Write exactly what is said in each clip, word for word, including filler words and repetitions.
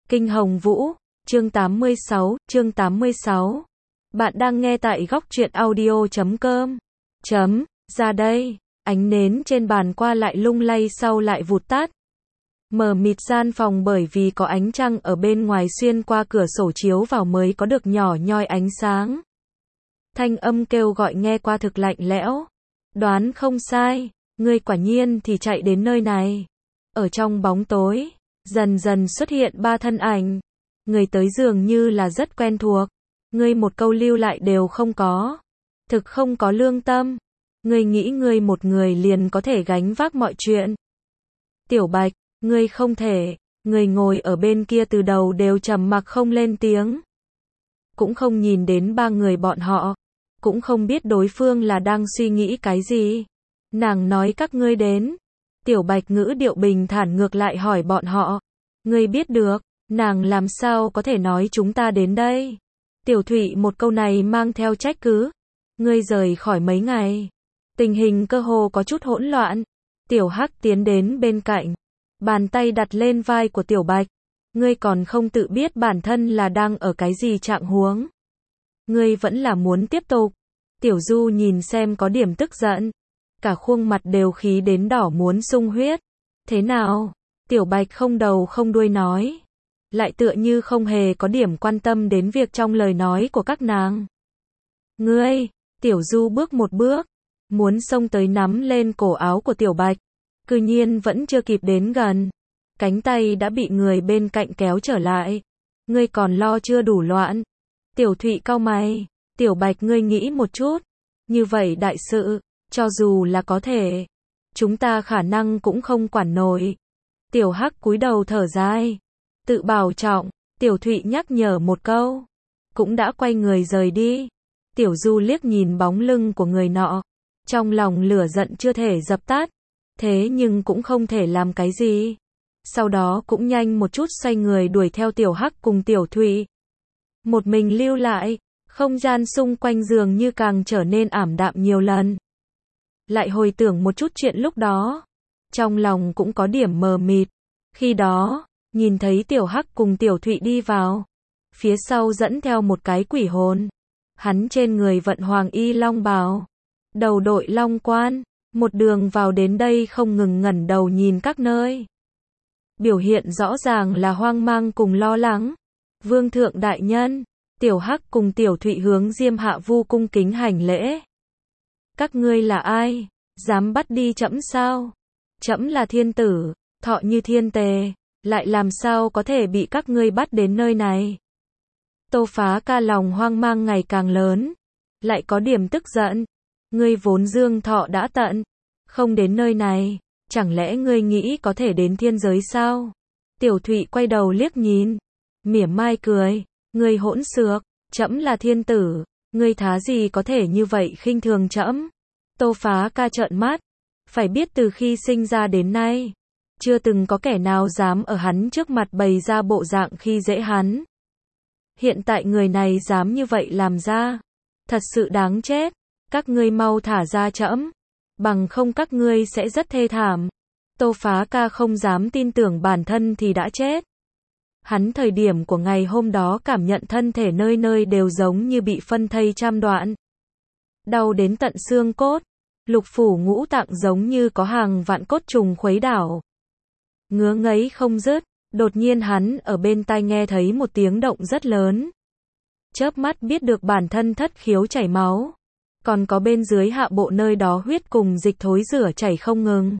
Kinh Hồng Vũ, chương tám mươi sáu, chương tám mươi sáu. Bạn đang nghe tại góc truyện audio chấm com. Chấm, ra đây, ánh nến trên bàn qua lại lung lay sau lại vụt tắt. Mờ mịt gian phòng bởi vì có ánh trăng ở bên ngoài xuyên qua cửa sổ chiếu vào mới có được nhỏ nhoi ánh sáng. Thanh âm kêu gọi nghe qua thực lạnh lẽo. Đoán không sai, ngươi quả nhiên thì chạy đến nơi này. Ở trong bóng tối, dần dần xuất hiện ba thân ảnh. Người tới dường như là rất quen thuộc. Ngươi một câu lưu lại đều không có. Thực không có lương tâm. Ngươi nghĩ ngươi một người liền có thể gánh vác mọi chuyện. Tiểu Bạch, ngươi không thể. Người ngồi ở bên kia từ đầu đều trầm mặc không lên tiếng. Cũng không nhìn đến ba người bọn họ. Cũng không biết đối phương là đang suy nghĩ cái gì. Nàng nói các ngươi đến. Tiểu Bạch ngữ điệu bình thản ngược lại hỏi bọn họ. Ngươi biết được, nàng làm sao có thể nói chúng ta đến đây. Tiểu Thụy một câu này mang theo trách cứ. Ngươi rời khỏi mấy ngày. Tình hình cơ hồ có chút hỗn loạn. Tiểu Hắc tiến đến bên cạnh. Bàn tay đặt lên vai của Tiểu Bạch. Ngươi còn không tự biết bản thân là đang ở cái gì trạng huống. Ngươi vẫn là muốn tiếp tục. Tiểu Du nhìn xem có điểm tức giận. Cả khuôn mặt đều khí đến đỏ muốn sung huyết. Thế nào? Tiểu Bạch không đầu không đuôi nói. Lại tựa như không hề có điểm quan tâm đến việc trong lời nói của các nàng. Ngươi, Tiểu Du bước một bước. Muốn xông tới nắm lên cổ áo của Tiểu Bạch. Cư nhiên vẫn chưa kịp đến gần. Cánh tay đã bị người bên cạnh kéo trở lại. Ngươi còn lo chưa đủ loạn. Tiểu Thụy cau mày. Tiểu Bạch ngươi nghĩ một chút. Như vậy đại sự, cho dù là có thể, chúng ta khả năng cũng không quản nổi. Tiểu Hắc cúi đầu thở dài. Tự bảo trọng, Tiểu Thụy nhắc nhở một câu. Cũng đã quay người rời đi. Tiểu Du liếc nhìn bóng lưng của người nọ. Trong lòng lửa giận chưa thể dập tắt. Thế nhưng cũng không thể làm cái gì. Sau đó cũng nhanh một chút xoay người đuổi theo Tiểu Hắc cùng Tiểu Thụy. Một mình lưu lại. Không gian xung quanh giường như càng trở nên ảm đạm nhiều lần. Lại hồi tưởng một chút chuyện lúc đó. Trong lòng cũng có điểm mờ mịt. Khi đó, nhìn thấy Tiểu Hắc cùng Tiểu Thụy đi vào. Phía sau dẫn theo một cái quỷ hồn. Hắn trên người vận hoàng y long bào. Đầu đội long quan. Một đường vào đến đây không ngừng ngẩng đầu nhìn các nơi. Biểu hiện rõ ràng là hoang mang cùng lo lắng. Vương thượng đại nhân. Tiểu Hắc cùng Tiểu Thụy hướng Diêm Hạ Vu cung kính hành lễ. Các ngươi là ai? Dám bắt đi trẫm sao? Trẫm là thiên tử, thọ như thiên tề, lại làm sao có thể bị các ngươi bắt đến nơi này? Tô Phá Ca lòng hoang mang ngày càng lớn, lại có điểm tức giận. Ngươi vốn dương thọ đã tận, không đến nơi này, chẳng lẽ ngươi nghĩ có thể đến thiên giới sao? Tiểu Thụy quay đầu liếc nhìn, mỉa mai cười. Ngươi hỗn xược, trẫm là thiên tử, ngươi thá gì có thể như vậy khinh thường trẫm? Tô Phá Ca trợn mắt, phải biết từ khi sinh ra đến nay, chưa từng có kẻ nào dám ở hắn trước mặt bày ra bộ dạng khi dễ hắn. Hiện tại người này dám như vậy làm ra, thật sự đáng chết, các ngươi mau thả ra trẫm, bằng không các ngươi sẽ rất thê thảm. Tô Phá Ca không dám tin tưởng bản thân thì đã chết. Hắn thời điểm của ngày hôm đó cảm nhận thân thể nơi nơi đều giống như bị phân thây trăm đoạn. Đau đến tận xương cốt, lục phủ ngũ tạng giống như có hàng vạn cốt trùng khuấy đảo. Ngứa ngấy không dứt, đột nhiên hắn ở bên tai nghe thấy một tiếng động rất lớn. Chớp mắt biết được bản thân thất khiếu chảy máu. Còn có bên dưới hạ bộ nơi đó huyết cùng dịch thối rửa chảy không ngừng.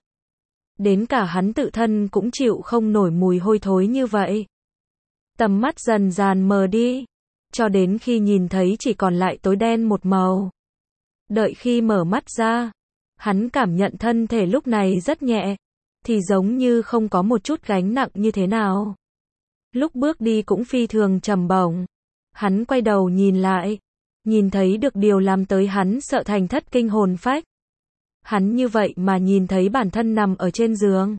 Đến cả hắn tự thân cũng chịu không nổi mùi hôi thối như vậy. Tầm mắt dần dần mờ đi, cho đến khi nhìn thấy chỉ còn lại tối đen một màu. Đợi khi mở mắt ra, hắn cảm nhận thân thể lúc này rất nhẹ, thì giống như không có một chút gánh nặng như thế nào. Lúc bước đi cũng phi thường trầm bổng. Hắn quay đầu nhìn lại, nhìn thấy được điều làm tới hắn sợ thành thất kinh hồn phách. Hắn như vậy mà nhìn thấy bản thân nằm ở trên giường.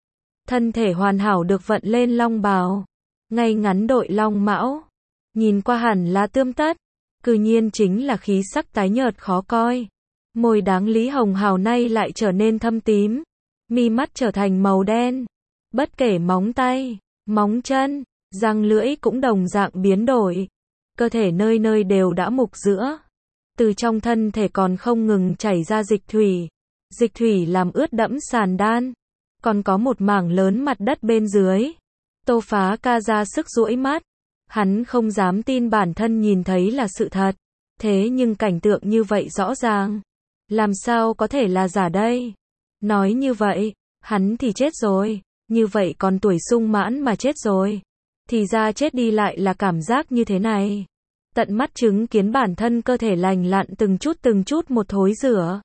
Thân thể hoàn hảo được vận lên long bào. Ngay ngắn đội long mão, nhìn qua hẳn là tươm tất, cư nhiên chính là khí sắc tái nhợt khó coi. Môi đáng lý hồng hào nay lại trở nên thâm tím, mi mắt trở thành màu đen. Bất kể móng tay, móng chân, Răng lưỡi cũng đồng dạng biến đổi. Cơ thể nơi nơi đều đã mục rữa. Từ trong thân thể còn không ngừng chảy ra dịch thủy. Dịch thủy làm ướt đẫm sàn đan. Còn có một mảng lớn mặt đất bên dưới. Tô Phá Ca ra sức duỗi mắt. Hắn không dám tin bản thân nhìn thấy là sự thật. Thế nhưng cảnh tượng như vậy rõ ràng. Làm sao có thể là giả đây? Nói như vậy, hắn thì chết rồi. Như vậy còn tuổi sung mãn mà chết rồi. Thì ra chết đi lại là cảm giác như thế này. Tận mắt chứng kiến bản thân cơ thể lành lặn từng chút từng chút một thối rữa.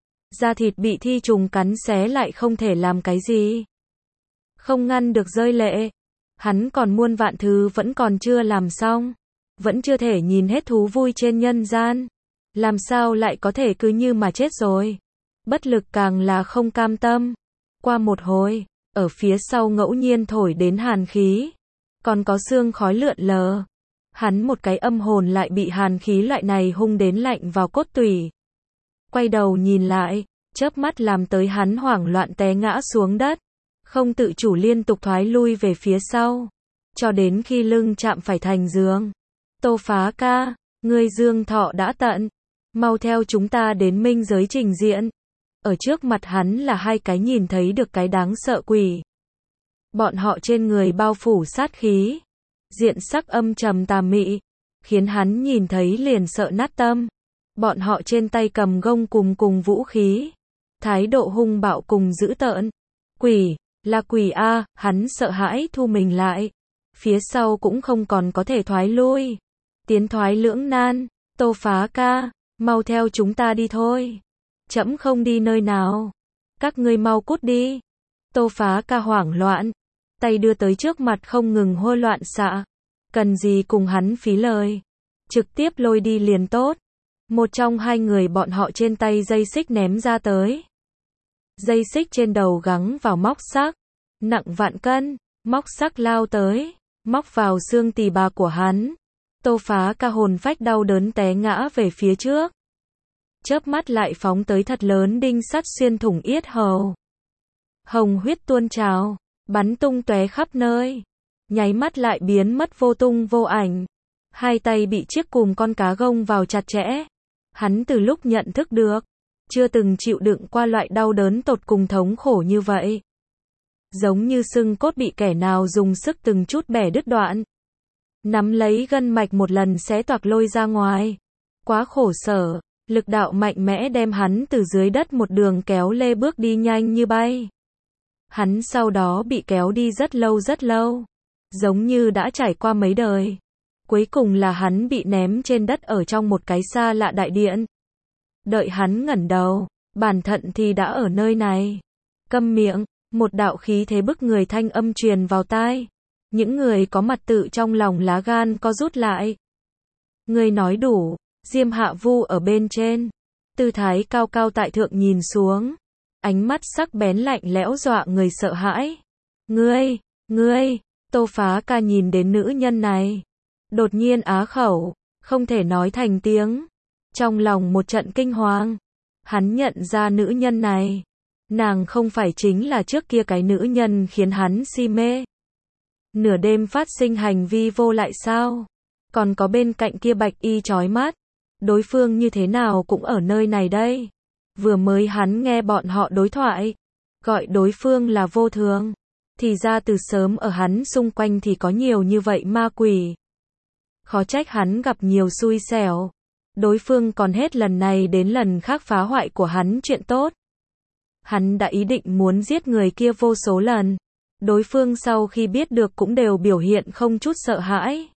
Da thịt bị thi trùng cắn xé lại không thể làm cái gì. Không ngăn được rơi lệ. Hắn còn muôn vạn thứ vẫn còn chưa làm xong. Vẫn chưa thể nhìn hết thú vui trên nhân gian. Làm sao lại có thể cứ như mà chết rồi. Bất lực càng là không cam tâm. Qua một hồi, ở phía sau ngẫu nhiên thổi đến hàn khí. Còn có sương khói lượn lờ. Hắn một cái âm hồn lại bị hàn khí loại này hung đến lạnh vào cốt tủy. Quay đầu nhìn lại, chớp mắt làm tới hắn hoảng loạn té ngã xuống đất. Không tự chủ liên tục thoái lui về phía sau. Cho đến khi lưng chạm phải thành giường. Tô Phá Ca, ngươi dương thọ đã tận. Mau theo chúng ta đến minh giới trình diện. Ở trước mặt hắn là hai cái nhìn thấy được cái đáng sợ quỷ. Bọn họ trên người bao phủ sát khí. Diện sắc âm trầm tà mị. Khiến hắn nhìn thấy liền sợ nát tâm. Bọn họ trên tay cầm gông cùng cùng vũ khí. Thái độ hung bạo cùng dữ tợn. Quỷ, là quỷ a, hắn sợ hãi thu mình lại. Phía sau cũng không còn có thể thoái lui. Tiến thoái lưỡng nan, Tô Phá Ca, mau theo chúng ta đi thôi. Trẫm không đi nơi nào. Các ngươi mau cút đi. Tô Phá Ca hoảng loạn. Tay đưa tới trước mặt không ngừng hô loạn xạ. Cần gì cùng hắn phí lời. Trực tiếp lôi đi liền tốt. Một trong hai người bọn họ trên tay dây xích ném ra tới. Dây xích trên đầu gắng vào móc sắc. Nặng vạn cân. Móc sắc lao tới. Móc vào xương tỳ bà của hắn. Tô Phá Ca hồn phách đau đớn té ngã về phía trước. Chớp mắt lại phóng tới thật lớn đinh sắt xuyên thủng yết hầu. Hồng huyết tuôn trào. Bắn tung tóe khắp nơi. Nháy mắt lại biến mất vô tung vô ảnh. Hai tay bị chiếc cùm con cá gông vào chặt chẽ. Hắn từ lúc nhận thức được. Chưa từng chịu đựng qua loại đau đớn tột cùng thống khổ như vậy. Giống như xương cốt bị kẻ nào dùng sức từng chút bẻ đứt đoạn. Nắm lấy gân mạch một lần xé toạc lôi ra ngoài. Quá khổ sở. Lực đạo mạnh mẽ đem hắn từ dưới đất một đường kéo lê bước đi nhanh như bay. Hắn sau đó bị kéo đi rất lâu rất lâu. Giống như đã trải qua mấy đời. Cuối cùng là hắn bị ném trên đất ở trong một cái xa lạ đại điện. Đợi hắn ngẩng đầu, bản thận thì đã ở nơi này. Câm miệng, một đạo khí thế bức người thanh âm truyền vào tai. Những người có mặt tự trong lòng lá gan co rút lại. Người nói đủ, Diêm Hạ Vu ở bên trên. Tư thái cao cao tại thượng nhìn xuống. Ánh mắt sắc bén lạnh lẽo dọa người sợ hãi. Ngươi, ngươi, Tô Phá Ca nhìn đến nữ nhân này. Đột nhiên á khẩu, không thể nói thành tiếng. Trong lòng một trận kinh hoàng. Hắn nhận ra nữ nhân này. Nàng không phải chính là trước kia cái nữ nhân khiến hắn si mê. Nửa đêm phát sinh hành vi vô lại sao? Còn có bên cạnh kia bạch y chói mắt. Đối phương như thế nào cũng ở nơi này đây. Vừa mới hắn nghe bọn họ đối thoại. Gọi đối phương là vô thường. Thì ra từ sớm ở hắn xung quanh thì có nhiều như vậy ma quỷ. Khó trách hắn gặp nhiều xui xẻo. Đối phương còn hết lần này đến lần khác phá hoại của hắn chuyện tốt. Hắn đã ý định muốn giết người kia vô số lần. Đối phương sau khi biết được cũng đều biểu hiện không chút sợ hãi.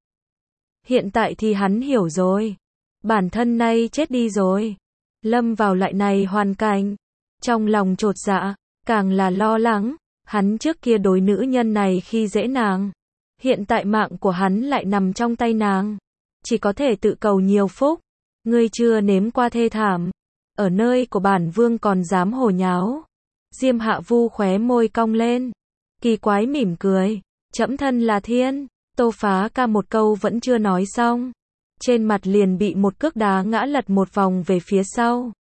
Hiện tại thì hắn hiểu rồi. Bản thân nay chết đi rồi. Lâm vào lại này hoàn cảnh. Trong lòng chột dạ, càng là lo lắng. Hắn trước kia đối nữ nhân này khi dễ nàng. Hiện tại mạng của hắn lại nằm trong tay nàng. Chỉ có thể tự cầu nhiều phúc. Ngươi chưa nếm qua thê thảm. Ở nơi của bản vương còn dám hồ nháo. Diêm Hạ Vu khóe môi cong lên. Kỳ quái mỉm cười. Trẫm thân là thiên. Tô Phá Ca một câu vẫn chưa nói xong. Trên mặt liền bị một cước đá ngã lật một vòng về phía sau.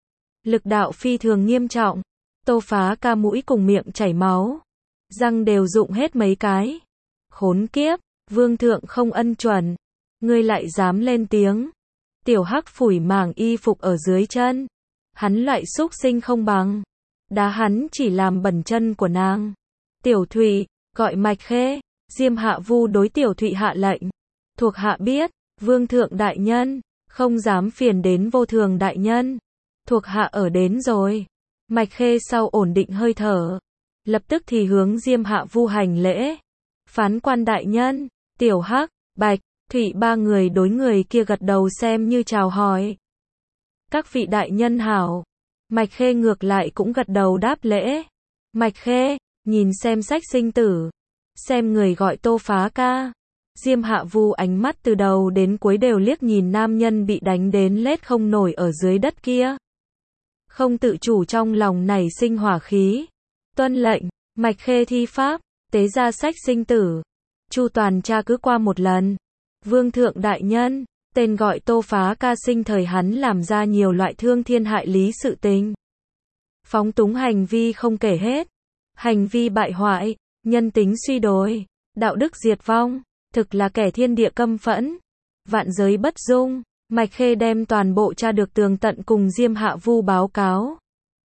Lực đạo phi thường nghiêm trọng. Tô Phá Ca mũi cùng miệng chảy máu. Răng đều rụng hết mấy cái. Khốn kiếp, Vương thượng không ân chuẩn. Ngươi lại dám lên tiếng. Tiểu Hắc phủi mảng y phục ở dưới chân. Hắn loại xúc sinh không bằng. Đá hắn chỉ làm bẩn chân của nàng. Tiểu Thụy, gọi Mạch Khê. Diêm Hạ Vu đối Tiểu Thụy hạ lệnh. Thuộc hạ biết, Vương thượng đại nhân, không dám phiền đến Vô Thường đại nhân. Thuộc hạ ở đến rồi. Mạch Khê sau ổn định hơi thở, lập tức thì hướng Diêm Hạ Vu hành lễ. Phán quan đại nhân, Tiểu Hắc, Bạch, Thụy ba người đối người kia gật đầu xem như chào hỏi. Các vị đại nhân hảo. Mạch Khê ngược lại cũng gật đầu đáp lễ. Mạch Khê, nhìn xem sách sinh tử. Xem người gọi Tô Phá Ca. Diêm Hạ Vu ánh mắt từ đầu đến cuối đều liếc nhìn nam nhân bị đánh đến lết không nổi ở dưới đất kia. Không tự chủ trong lòng nảy sinh hỏa khí. Tuân lệnh, Mạch Khê thi pháp, tế ra sách sinh tử. Chu toàn tra cứ qua một lần. Vương thượng đại nhân, tên gọi Tô Phá Ca sinh thời hắn làm ra nhiều loại thương thiên hại lý sự tình. Phóng túng hành vi không kể hết. Hành vi bại hoại, nhân tính suy đồi, đạo đức diệt vong, thực là kẻ thiên địa căm phẫn. Vạn giới bất dung. Mạch Khê đem toàn bộ tra được tường tận cùng Diêm Hạ Vu báo cáo.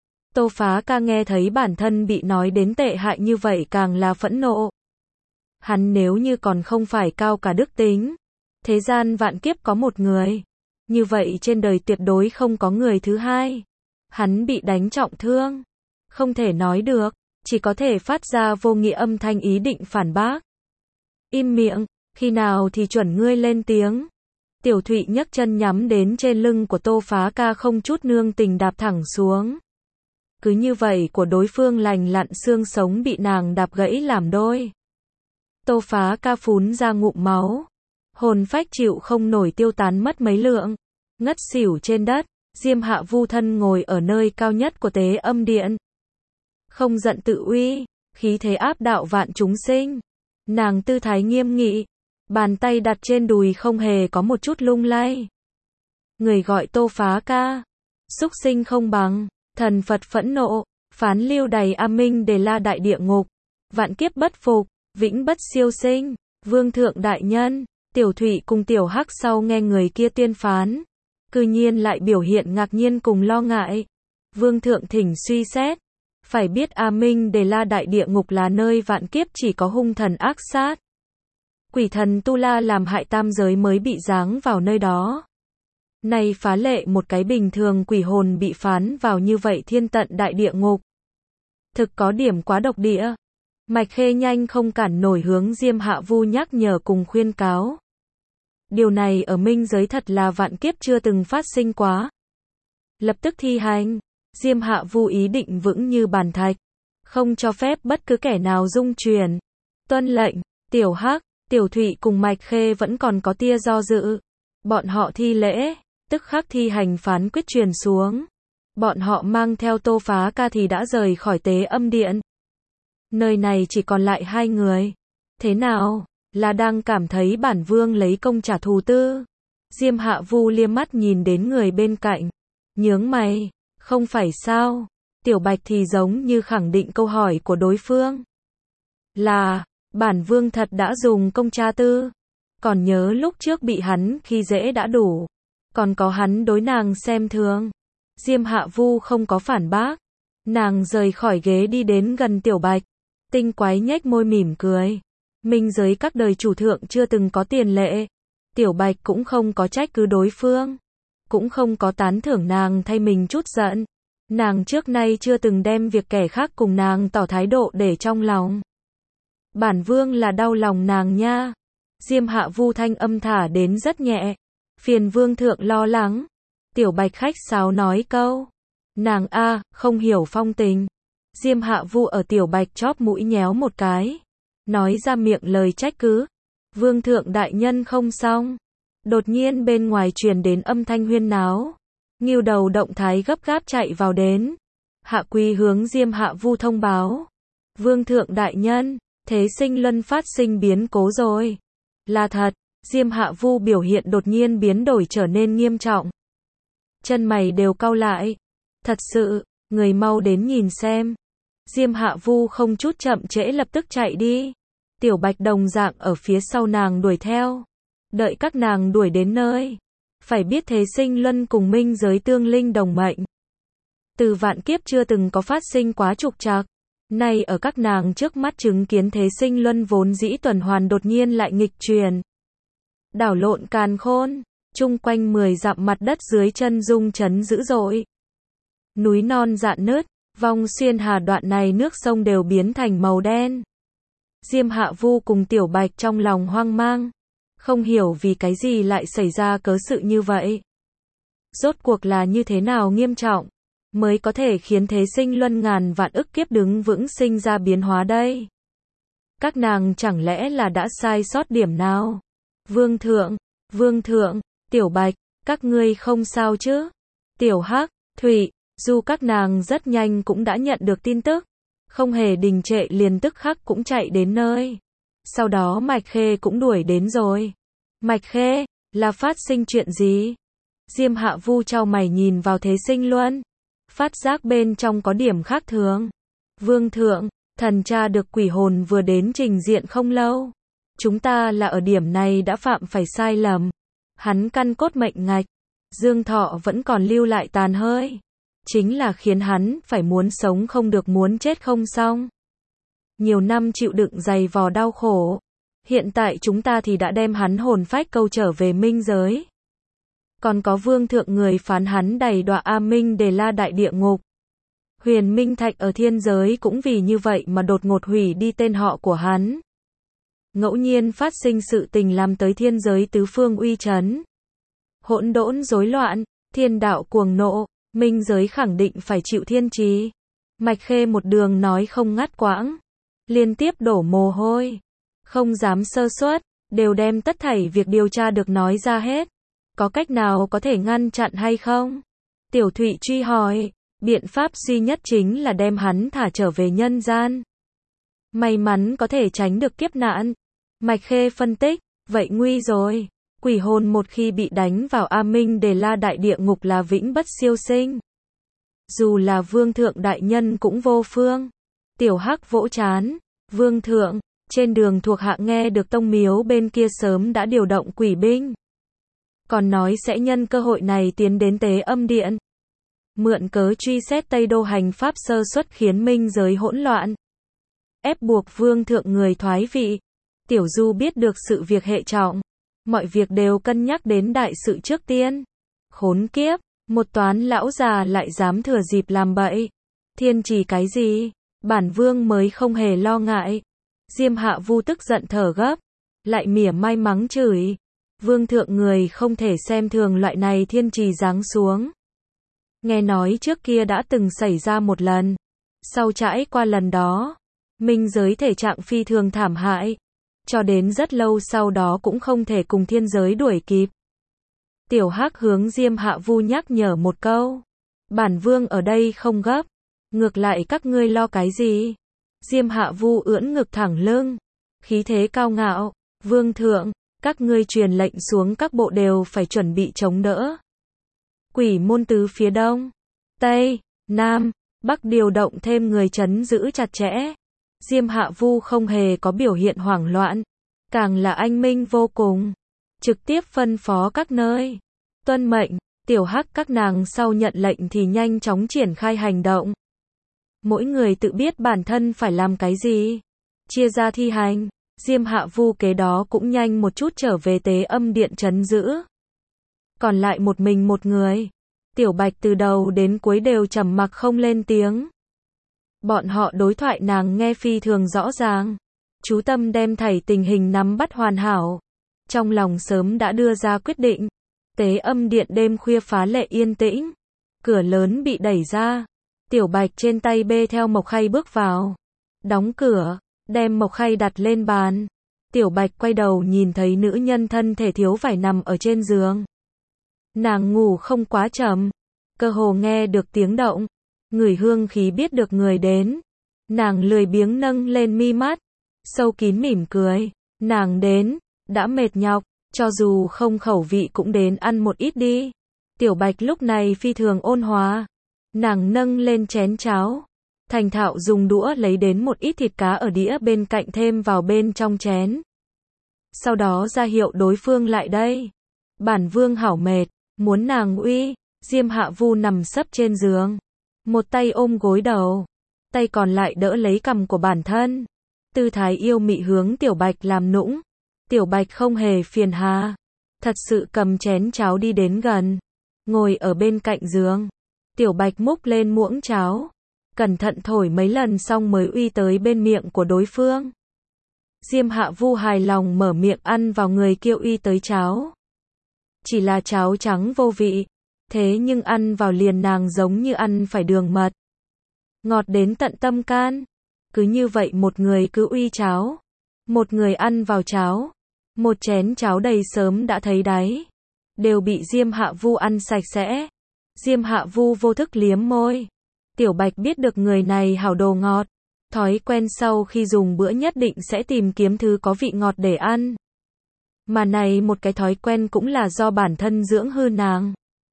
Tô Phá Ca nghe thấy bản thân bị nói đến tệ hại như vậy càng là phẫn nộ. Hắn nếu như còn không phải cao cả đức tính, thế gian vạn kiếp có một người, như vậy trên đời tuyệt đối không có người thứ hai. Hắn bị đánh trọng thương, không thể nói được, chỉ có thể phát ra vô nghĩa âm thanh ý định phản bác. Im miệng, khi nào thì chuẩn ngươi lên tiếng. Tiểu Thụy nhấc chân nhắm đến trên lưng của Tô Phá Ca không chút nương tình đạp thẳng xuống. Cứ như vậy của đối phương lành lặn xương sống bị nàng đạp gãy làm đôi. Tô Phá Ca phún ra ngụm máu. Hồn phách chịu không nổi tiêu tán mất mấy lượng. Ngất xỉu trên đất. Diêm Hạ Vu thân ngồi ở nơi cao nhất của tế âm điện. Không giận tự uy, khí thế áp đạo vạn chúng sinh. Nàng tư thái nghiêm nghị. Bàn tay đặt trên đùi không hề có một chút lung lay. Người gọi Tô Phá Ca. Xúc sinh không bằng. Thần Phật phẫn nộ. Phán lưu đầy A Minh Đề La đại địa ngục. Vạn kiếp bất phục. Vĩnh bất siêu sinh. Vương thượng đại nhân. Tiểu Thụy cùng Tiểu Hắc sau nghe người kia tuyên phán. Cư nhiên lại biểu hiện ngạc nhiên cùng lo ngại. Vương thượng thỉnh suy xét. Phải biết A Minh Đề La đại địa ngục là nơi vạn kiếp chỉ có hung thần ác sát. Quỷ thần Tu La làm hại tam giới mới bị giáng vào nơi đó. Này phá lệ một cái bình thường quỷ hồn bị phán vào như vậy thiên tận đại địa ngục. Thực có điểm quá độc địa. Mạch Khê nhanh không cản nổi hướng Diêm Hạ Vu nhắc nhở cùng khuyên cáo. Điều này ở minh giới thật là vạn kiếp chưa từng phát sinh quá. Lập tức thi hành. Diêm Hạ Vu ý định vững như bàn thạch. Không cho phép bất cứ kẻ nào dung chuyển. Tuân lệnh, Tiểu Hắc, Tiểu Thụy cùng Mạch Khê vẫn còn có tia do dự. Bọn họ thi lễ, tức khắc thi hành phán quyết truyền xuống. Bọn họ mang theo Tô Phá Ca thì đã rời khỏi tế âm điện. Nơi này chỉ còn lại hai người. Thế nào, là đang cảm thấy bản vương lấy công trả thù tư? Diêm Hạ Vu liếc mắt nhìn đến người bên cạnh. Nhướng mày, không phải sao? Tiểu Bạch thì giống như khẳng định câu hỏi của đối phương. Là, bản vương thật đã dùng công tra tư. Còn nhớ lúc trước bị hắn khi dễ đã đủ. Còn có hắn đối nàng xem thường. Diêm Hạ Vu không có phản bác. Nàng rời khỏi ghế đi đến gần Tiểu Bạch. Tinh quái nhếch môi mỉm cười. Minh giới các đời chủ thượng chưa từng có tiền lệ. Tiểu Bạch cũng không có trách cứ đối phương. Cũng không có tán thưởng nàng thay mình chút giận. Nàng trước nay chưa từng đem việc kẻ khác cùng nàng tỏ thái độ để trong lòng. Bản vương là đau lòng nàng nha. Diêm Hạ Vu thanh âm thả đến rất nhẹ. Phiền vương thượng lo lắng. Tiểu Bạch khách sáo nói câu. Nàng a, không hiểu phong tình. Diêm Hạ Vu ở Tiểu Bạch chóp mũi nhéo một cái. Nói ra miệng lời trách cứ. Vương thượng đại nhân không xong. Đột nhiên bên ngoài truyền đến âm thanh huyên náo. Ngưu đầu động thái gấp gáp chạy vào đến. Hạ Quy hướng Diêm Hạ Vu thông báo. Vương thượng đại nhân, thế sinh luân phát sinh biến cố rồi. Là thật. Diêm Hạ Vu biểu hiện đột nhiên biến đổi trở nên nghiêm trọng. Chân mày đều cau lại. Thật sự, người mau đến nhìn xem. Diêm Hạ Vu không chút chậm trễ lập tức chạy đi. Tiểu Bạch đồng dạng ở phía sau nàng đuổi theo. Đợi các nàng đuổi đến nơi. Phải biết thế sinh luân cùng minh giới tương linh đồng mệnh. Từ vạn kiếp chưa từng có phát sinh quá trục trặc. Nay ở các nàng trước mắt chứng kiến thế sinh luân vốn dĩ tuần hoàn đột nhiên lại nghịch truyền. Đảo lộn càn khôn, chung quanh mười dặm mặt đất dưới chân rung chấn dữ dội. Núi non rạn nứt, vong xuyên hà đoạn này nước sông đều biến thành màu đen. Diêm Hạ Vu cùng Tiểu Bạch trong lòng hoang mang, không hiểu vì cái gì lại xảy ra cớ sự như vậy. Rốt cuộc là như thế nào nghiêm trọng, mới có thể khiến thế sinh luân ngàn vạn ức kiếp đứng vững sinh ra biến hóa đây. Các nàng chẳng lẽ là đã sai sót điểm nào? Vương thượng, vương thượng, Tiểu Bạch, các ngươi không sao chứ? Tiểu Hắc, Thủy, dù các nàng rất nhanh cũng đã nhận được tin tức, không hề đình trệ liền tức khắc cũng chạy đến nơi. Sau đó Mạch Khê cũng đuổi đến rồi. Mạch Khê, là phát sinh chuyện gì? Diêm Hạ Vu chau mày nhìn vào thế sinh luân, phát giác bên trong có điểm khác thường. Vương thượng, thần cha được quỷ hồn vừa đến trình diện không lâu. Chúng ta là ở điểm này đã phạm phải sai lầm. Hắn căn cốt mệnh ngạch, dương thọ vẫn còn lưu lại tàn hơi. Chính là khiến hắn phải muốn sống không được muốn chết không xong. Nhiều năm chịu đựng dày vò đau khổ. Hiện tại chúng ta thì đã đem hắn hồn phách câu trở về minh giới. Còn có vương thượng người phán hắn đầy đọa A Minh Đề La đại địa ngục. Huyền Minh Thạch ở thiên giới cũng vì như vậy mà đột ngột hủy đi tên họ của hắn. Ngẫu nhiên phát sinh sự tình làm tới thiên giới tứ phương uy chấn. Hỗn độn rối loạn, thiên đạo cuồng nộ, minh giới khẳng định phải chịu thiên trì. Mạch Khê một đường nói không ngắt quãng, liên tiếp đổ mồ hôi, không dám sơ suất, đều đem tất thảy việc điều tra được nói ra hết. Có cách nào có thể ngăn chặn hay không? Tiểu Thụy truy hỏi, biện pháp duy nhất chính là đem hắn thả trở về nhân gian. May mắn có thể tránh được kiếp nạn. Mạch Khê phân tích, vậy nguy rồi. Quỷ hồn một khi bị đánh vào A Minh Đề La đại địa ngục là vĩnh bất siêu sinh. Dù là vương thượng đại nhân cũng vô phương. Tiểu Hắc vỗ chán, vương thượng, trên đường thuộc hạ nghe được tông miếu bên kia sớm đã điều động quỷ binh. Còn nói sẽ nhân cơ hội này tiến đến tế âm điện. Mượn cớ truy xét Tây Đô hành pháp sơ suất khiến minh giới hỗn loạn. Ép buộc vương thượng người thoái vị. Tiểu Du biết được sự việc hệ trọng. Mọi việc đều cân nhắc đến đại sự trước tiên. Khốn kiếp, một toán lão già lại dám thừa dịp làm bậy. Thiên trì cái gì? Bản vương mới không hề lo ngại. Diêm Hạ Vu tức giận thở gấp. Lại mỉa mai mắng chửi. Vương thượng người không thể xem thường loại này thiên trì giáng xuống. Nghe nói trước kia đã từng xảy ra một lần. Sau trải qua lần đó, minh giới thể trạng phi thường thảm hại. Cho đến rất lâu sau đó cũng không thể cùng thiên giới đuổi kịp. Tiểu Hắc hướng Diêm Hạ Vu nhắc nhở một câu. Bản vương ở đây không gấp. Ngược lại các ngươi lo cái gì? Diêm Hạ Vu ưỡn ngực thẳng lưng. Khí thế cao ngạo. Vương thượng, các ngươi truyền lệnh xuống các bộ đều phải chuẩn bị chống đỡ. Quỷ môn tứ phía đông, tây, nam, bắc điều động thêm người trấn giữ chặt chẽ. Diêm Hạ Vu không hề có biểu hiện hoảng loạn, càng là anh minh vô cùng, trực tiếp phân phó các nơi. Tuân mệnh, Tiểu Hắc các nàng sau nhận lệnh thì nhanh chóng triển khai hành động. Mỗi người tự biết bản thân phải làm cái gì, chia ra thi hành. Diêm Hạ Vu kế đó cũng nhanh một chút trở về tế âm điện trấn giữ. Còn lại một mình một người. Tiểu Bạch từ đầu đến cuối đều trầm mặc không lên tiếng. Bọn họ đối thoại nàng nghe phi thường rõ ràng. Chú tâm đem thảy tình hình nắm bắt hoàn hảo. Trong lòng sớm đã đưa ra quyết định. Tế âm điện đêm khuya phá lệ yên tĩnh. Cửa lớn bị đẩy ra. Tiểu Bạch trên tay bê theo mộc khay bước vào. Đóng cửa. Đem mộc khay đặt lên bàn. Tiểu Bạch quay đầu nhìn thấy nữ nhân thân thể thiếu vải nằm ở trên giường. Nàng ngủ không quá trầm. Cơ hồ nghe được tiếng động. Ngửi hương khí biết được người đến. Nàng lười biếng nâng lên mi mắt. Sâu kín mỉm cười. Nàng đến. Đã mệt nhọc. Cho dù không khẩu vị cũng đến ăn một ít đi. Tiểu Bạch lúc này phi thường ôn hòa. Nàng nâng lên chén cháo. thành thạo dùng đũa lấy đến một ít thịt cá ở đĩa bên cạnh thêm vào bên trong chén. Sau đó ra hiệu đối phương lại đây. Bản Vương hảo mệt, muốn nàng uy. Diêm Hạ Vu nằm sấp trên giường, một tay ôm gối đầu, tay còn lại đỡ lấy cằm của bản thân. Tư thái yêu mị hướng Tiểu Bạch làm nũng. Tiểu Bạch không hề phiền hà, thật sự cầm chén cháo đi đến gần, ngồi ở bên cạnh giường. Tiểu Bạch múc lên muỗng cháo, cẩn thận thổi mấy lần xong mới uy tới bên miệng của đối phương. Diêm Hạ Vu hài lòng mở miệng ăn vào người kia uy tới cháo. Chỉ là cháo trắng vô vị, thế nhưng ăn vào liền nàng giống như ăn phải đường mật. Ngọt đến tận tâm can. Cứ như vậy một người cứ uy cháo, một người ăn vào cháo. Một chén cháo đầy sớm đã thấy đáy, đều bị Diêm Hạ Vu ăn sạch sẽ. Diêm Hạ Vu vô thức liếm môi. Tiểu Bạch biết được người này hảo đồ ngọt, thói quen sau khi dùng bữa nhất định sẽ tìm kiếm thứ có vị ngọt để ăn. Mà này một cái thói quen cũng là do bản thân dưỡng hư nàng,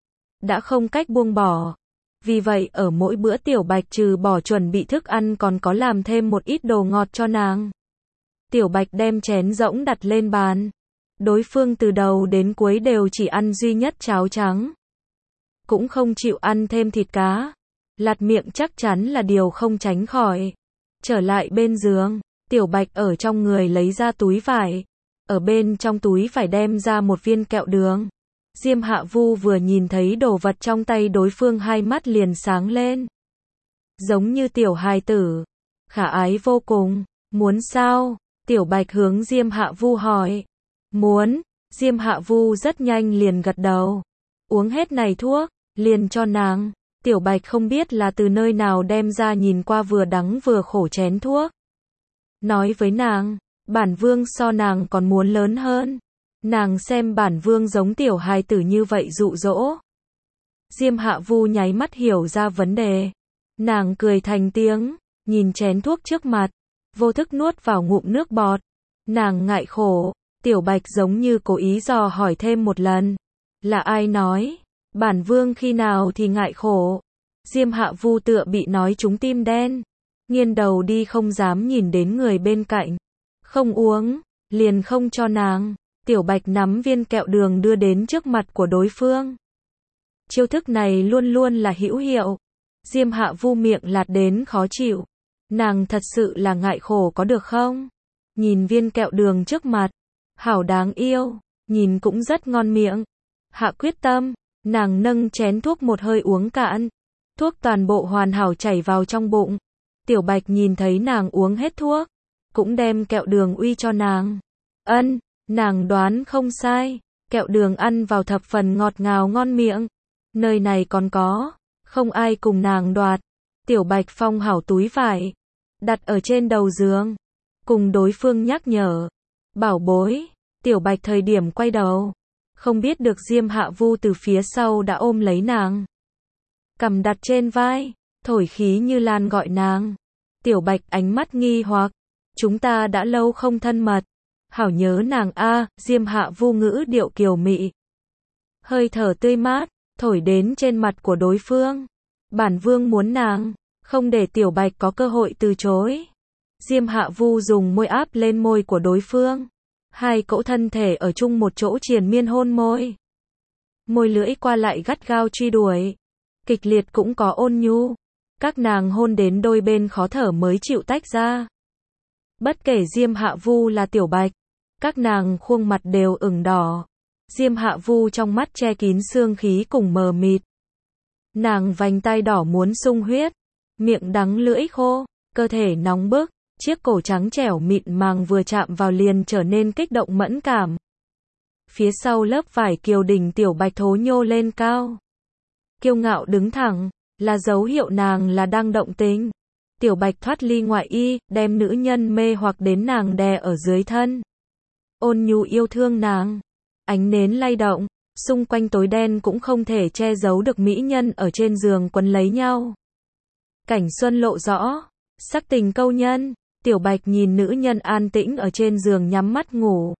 đã không cách buông bỏ. Vì vậy ở mỗi bữa Tiểu Bạch trừ bỏ chuẩn bị thức ăn còn có làm thêm một ít đồ ngọt cho nàng. Tiểu Bạch đem chén rỗng đặt lên bàn. Đối phương từ đầu đến cuối đều chỉ ăn duy nhất cháo trắng, cũng không chịu ăn thêm thịt cá. Lạt miệng chắc chắn là điều không tránh khỏi. Trở lại bên giường, Tiểu Bạch ở trong người lấy ra túi vải, ở bên trong túi vải đem ra một viên kẹo đường. Diêm Hạ Vu vừa nhìn thấy đồ vật trong tay đối phương hai mắt liền sáng lên, giống như tiểu hài tử, khả ái vô cùng. Muốn sao? Tiểu Bạch hướng Diêm Hạ Vu hỏi. Muốn. Diêm Hạ Vu rất nhanh liền gật đầu. Uống hết này thuốc, liền cho nàng. Tiểu Bạch không biết là từ nơi nào đem ra nhìn qua vừa đắng vừa khổ chén thuốc. Nói với nàng, bản Vương so nàng còn muốn lớn hơn. Nàng xem bản Vương giống tiểu hài tử như vậy dụ dỗ. Diêm Hạ Vu nháy mắt hiểu ra vấn đề. Nàng cười thành tiếng, nhìn chén thuốc trước mặt, vô thức nuốt vào ngụm nước bọt. Nàng ngại khổ. Tiểu Bạch giống như cố ý dò hỏi thêm một lần. Là ai nói? Bản Vương khi nào thì ngại khổ? Diêm Hạ Vu tựa bị nói trúng tim đen, nghiêng đầu đi không dám nhìn đến người bên cạnh. Không uống, liền không cho nàng. Tiểu Bạch nắm viên kẹo đường đưa đến trước mặt của đối phương. Chiêu thức này luôn luôn là hữu hiệu. Diêm Hạ Vu miệng lạt đến khó chịu. Nàng thật sự là ngại khổ có được không? Nhìn viên kẹo đường trước mặt, hảo đáng yêu, nhìn cũng rất ngon miệng. Hạ quyết tâm, nàng nâng chén thuốc một hơi uống cạn. Thuốc toàn bộ hoàn hảo chảy vào trong bụng. Tiểu Bạch nhìn thấy nàng uống hết thuốc, cũng đem kẹo đường uy cho nàng. Ân, nàng đoán không sai, kẹo đường ăn vào thập phần ngọt ngào ngon miệng. Nơi này còn có, không ai cùng nàng đoạt. Tiểu Bạch phong hảo túi vải, đặt ở trên đầu giường, cùng đối phương nhắc nhở. Bảo bối. Tiểu Bạch thời điểm quay đầu, không biết được Diêm Hạ Vu từ phía sau đã ôm lấy nàng, cầm đặt trên vai, thổi khí như lan gọi nàng. Tiểu Bạch ánh mắt nghi hoặc, chúng ta đã lâu không thân mật, hảo nhớ nàng a. Diêm Hạ Vu ngữ điệu kiều mị, hơi thở tươi mát, thổi đến trên mặt của đối phương. Bản Vương muốn nàng, không để Tiểu Bạch có cơ hội từ chối. Diêm Hạ Vu dùng môi áp lên môi của đối phương. Hai cỗ thân thể ở chung một chỗ triền miên hôn môi. Môi lưỡi qua lại gắt gao truy đuổi. Kịch liệt cũng có ôn nhu. Các nàng hôn đến đôi bên khó thở mới chịu tách ra. Bất kể Diêm Hạ Vu là Tiểu Bạch, các nàng khuôn mặt đều ửng đỏ. Diêm Hạ Vu trong mắt che kín xương khí cùng mờ mịt. Nàng vành tai đỏ muốn sung huyết, miệng đắng lưỡi khô, cơ thể nóng bức. Chiếc cổ trắng trẻo mịn màng vừa chạm vào liền trở nên kích động mẫn cảm. Phía sau lớp vải kiều đỉnh Tiểu Bạch thố nhô lên cao, kiêu ngạo đứng thẳng, là dấu hiệu nàng là đang động tình. Tiểu Bạch thoát ly ngoại y, đem nữ nhân mê hoặc đến nàng đè ở dưới thân. Ôn nhu yêu thương nàng. Ánh nến lay động, xung quanh tối đen cũng không thể che giấu được mỹ nhân ở trên giường quấn lấy nhau. Cảnh xuân lộ rõ, sắc tình câu nhân. Tiểu Bạch nhìn nữ nhân an tĩnh ở trên giường nhắm mắt ngủ.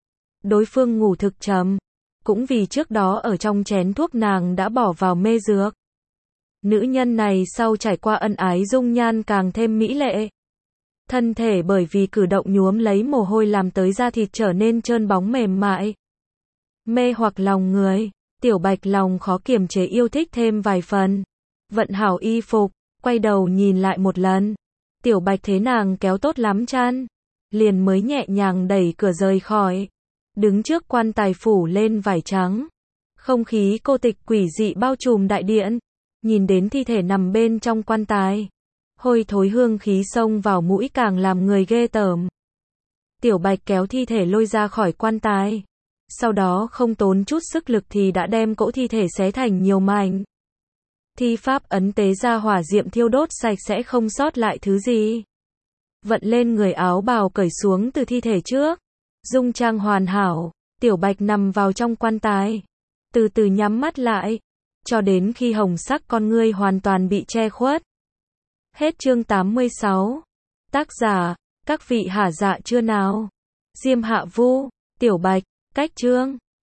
Đối phương ngủ thực trầm, cũng vì trước đó ở trong chén thuốc nàng đã bỏ vào mê dược. Nữ nhân này sau trải qua ân ái dung nhan càng thêm mỹ lệ. Thân thể bởi vì cử động nhuốm lấy mồ hôi làm tới da thịt trở nên trơn bóng mềm mại. Mê hoặc lòng người, Tiểu Bạch lòng khó kiềm chế yêu thích thêm vài phần. Vận hảo y phục, quay đầu nhìn lại một lần. Tiểu Bạch thấy nàng kéo tốt lắm chăn, liền mới nhẹ nhàng đẩy cửa rời khỏi. Đứng trước quan tài phủ lên vải trắng. Không khí cô tịch quỷ dị bao trùm đại điện. Nhìn đến thi thể nằm bên trong quan tài. Hôi thối hương khí xông vào mũi càng làm người ghê tởm. Tiểu Bạch kéo thi thể lôi ra khỏi quan tài. Sau đó không tốn chút sức lực thì đã đem cỗ thi thể xé thành nhiều mảnh. Thi pháp ấn tế ra hỏa diệm thiêu đốt sạch sẽ không sót lại thứ gì. Vận lên người áo bào cởi xuống từ thi thể trước. Dung trang hoàn hảo, Tiểu Bạch nằm vào trong quan tài. Từ từ nhắm mắt lại. Cho đến khi hồng sắc con ngươi hoàn toàn bị che khuất. Hết chương tám mươi sáu. Tác giả, các vị hả dạ chưa nào. Diêm Hạ Vu, Tiểu Bạch, cách chương.